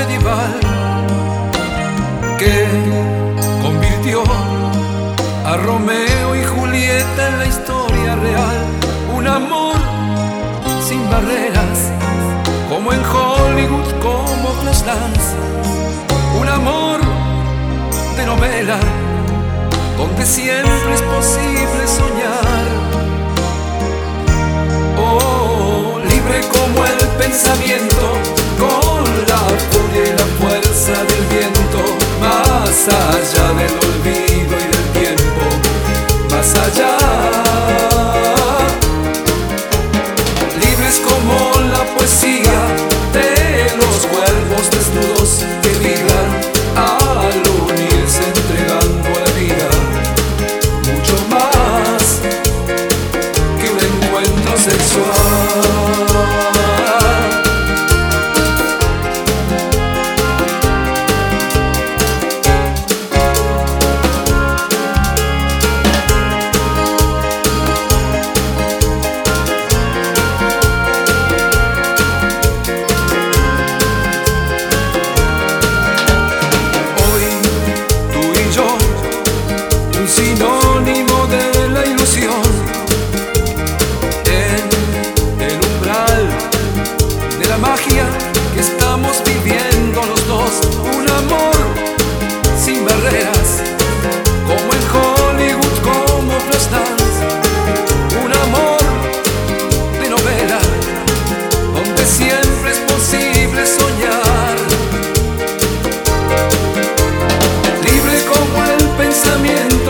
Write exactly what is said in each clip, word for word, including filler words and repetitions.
medieval que convirtió a Romeo y Julieta en la historia real. Un amor sin barreras, como en Hollywood, como Flashdance. Un amor de novela, donde siempre es posible soñar. Oh, libre como el pensamiento, con la furia y la fuerza del viento, más allá del olvido y del tiempo, más allá. Libres como la poesía de los cuerpos desnudos que vibran al unirse, entregando a la vida mucho más que un encuentro sexual. Sinónimo de la ilusión, en el umbral de la magia que estamos viviendo los dos. Un amor sin barreras, como en Hollywood, como Flashdance. Un amor de novela, donde siempre es posible soñar. Libre como el pensamiento,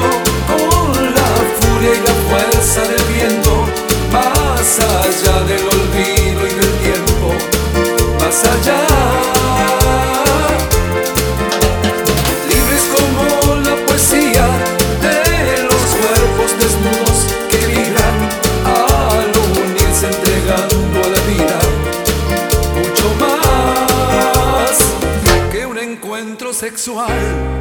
y la fuerza del viento, más allá del olvido y del tiempo, más allá. Libres como la poesía de los cuerpos desnudos que vibran al unirse, entregando a la vida mucho más que un encuentro sexual.